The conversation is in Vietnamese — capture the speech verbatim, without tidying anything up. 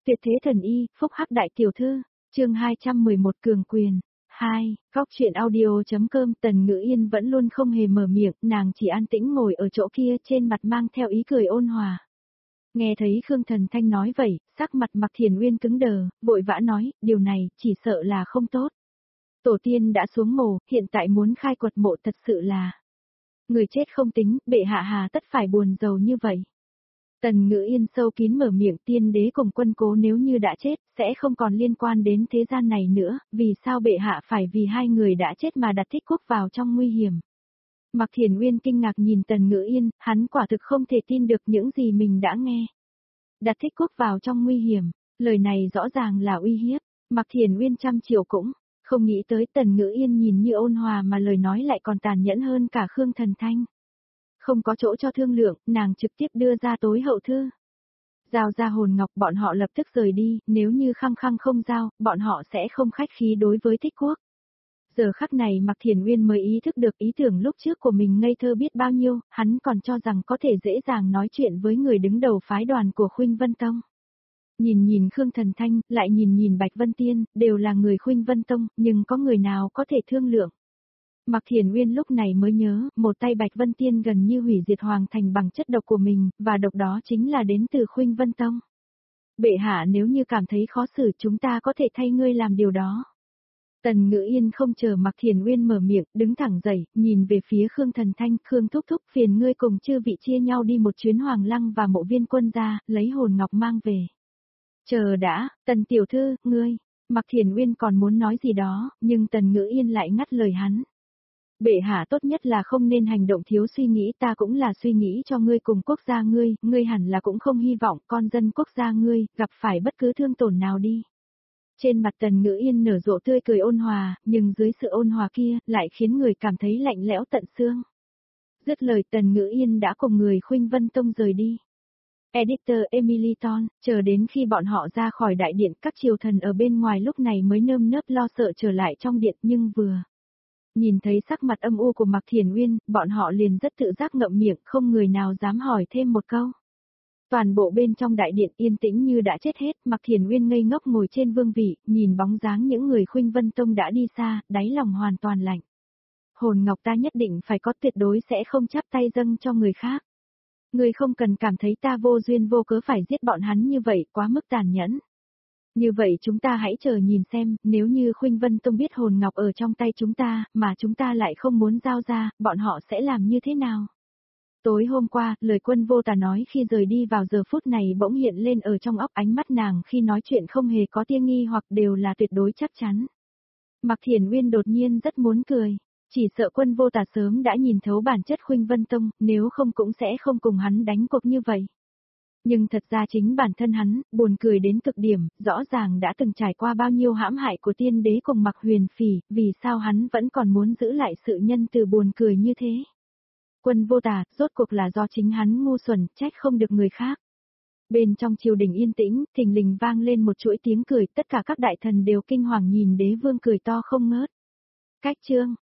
Tuyệt thế thần y, phúc hắc đại tiểu thư, chương hai trăm mười một cường quyền. hai. Góc chuyện audio.com. Tần Ngữ Yên vẫn luôn không hề mở miệng, nàng chỉ an tĩnh ngồi ở chỗ kia, trên mặt mang theo ý cười ôn hòa. Nghe thấy Khương Thần Thanh nói vậy, sắc mặt Mạc Thiền Uyên cứng đờ, vội vã nói, điều này, chỉ sợ là không tốt. Tổ tiên đã xuống mồ, hiện tại muốn khai quật mộ thật sự là... Người chết không tính, bệ hạ hà tất phải buồn giàu như vậy. Tần Ngữ Yên sâu kín mở miệng, tiên đế cùng quân cố nếu như đã chết, sẽ không còn liên quan đến thế gian này nữa, vì sao bệ hạ phải vì hai người đã chết mà đặt Thích Quốc vào trong nguy hiểm. Mạc Thiền Uyên kinh ngạc nhìn Tần Ngữ Yên, hắn quả thực không thể tin được những gì mình đã nghe. Đặt Thích Quốc vào trong nguy hiểm, lời này rõ ràng là uy hiếp. Mạc Thiền Uyên trăm triệu cũng không nghĩ tới Tần Ngữ Yên nhìn như ôn hòa mà lời nói lại còn tàn nhẫn hơn cả Khương Thần Thanh. Không có chỗ cho thương lượng, nàng trực tiếp đưa ra tối hậu thư. Giao ra hồn ngọc, bọn họ lập tức rời đi, nếu như khăng khăng không giao, bọn họ sẽ không khách khí đối với Thích Quốc. Giờ khắc này Mạc Thiền Uyên mới ý thức được ý tưởng lúc trước của mình ngây thơ biết bao nhiêu, hắn còn cho rằng có thể dễ dàng nói chuyện với người đứng đầu phái đoàn của Khuynh Vân Tông. Nhìn nhìn Khương Thần Thanh, lại nhìn nhìn Bạch Vân Tiên, đều là người Khuynh Vân Tông, nhưng có người nào có thể thương lượng. Mạc Thiền Uyên lúc này mới nhớ, một tay Bạch Vân Tiên gần như hủy diệt Hoàng Thành bằng chất độc của mình, và độc đó chính là đến từ Khuynh Vân Tông. Bệ hạ nếu như cảm thấy khó xử chúng ta có thể thay ngươi làm điều đó. Tần Ngữ Yên không chờ Mạc Thiền Uyên mở miệng, đứng thẳng dậy, nhìn về phía Khương Thần Thanh, Khương thúc thúc phiền ngươi cùng chư vị chia nhau đi một chuyến Hoàng Lăng và mộ Viên Quân ra, lấy hồn ngọc mang về. Chờ đã, Tần tiểu thư, ngươi, Mạc Thiền Uyên còn muốn nói gì đó, nhưng Tần Ngữ Yên lại ngắt lời hắn. Bệ hạ tốt nhất là không nên hành động thiếu suy nghĩ, ta cũng là suy nghĩ cho ngươi cùng quốc gia ngươi, ngươi hẳn là cũng không hy vọng con dân quốc gia ngươi, gặp phải bất cứ thương tổn nào đi. Trên mặt Tần Ngữ Yên nở rộ tươi cười ôn hòa, nhưng dưới sự ôn hòa kia, lại khiến người cảm thấy lạnh lẽo tận xương. Dứt lời Tần Ngữ Yên đã cùng người Khuynh Vân Tông rời đi. Editor Emily Ton, chờ đến khi bọn họ ra khỏi đại điện, các triều thần ở bên ngoài lúc này mới nơm nớp lo sợ trở lại trong điện, nhưng vừa nhìn thấy sắc mặt âm u của Mạc Thiền Uyên, bọn họ liền rất tự giác ngậm miệng, không người nào dám hỏi thêm một câu. Toàn bộ bên trong đại điện yên tĩnh như đã chết hết, Mạc Thiền Uyên ngây ngốc ngồi trên vương vị, nhìn bóng dáng những người Khuynh Vân Tông đã đi xa, đáy lòng hoàn toàn lạnh. Hồn ngọc ta nhất định phải có, tuyệt đối sẽ không chắp tay dâng cho người khác. Người không cần cảm thấy ta vô duyên vô cớ phải giết bọn hắn như vậy, quá mức tàn nhẫn. Như vậy chúng ta hãy chờ nhìn xem, nếu như Khuynh Vân Tông biết hồn ngọc ở trong tay chúng ta, mà chúng ta lại không muốn giao ra, bọn họ sẽ làm như thế nào? Tối hôm qua, lời Quân Vô Tà nói khi rời đi vào giờ phút này bỗng hiện lên ở trong óc, ánh mắt nàng khi nói chuyện không hề có tia nghi hoặc đều là tuyệt đối chắc chắn. Mạc Thiền Uyên đột nhiên rất muốn cười, chỉ sợ Quân Vô Tà sớm đã nhìn thấu bản chất Khuynh Vân Tông, nếu không cũng sẽ không cùng hắn đánh cuộc như vậy. Nhưng thật ra chính bản thân hắn, buồn cười đến cực điểm, rõ ràng đã từng trải qua bao nhiêu hãm hại của tiên đế cùng Mạc Huyền Phỉ, vì sao hắn vẫn còn muốn giữ lại sự nhân từ buồn cười như thế. Quân Vô Tà, rốt cuộc là do chính hắn ngu xuẩn, trách không được người khác. Bên trong triều đình yên tĩnh, thình lình vang lên một chuỗi tiếng cười, tất cả các đại thần đều kinh hoàng nhìn đế vương cười to không ngớt. Cách chương,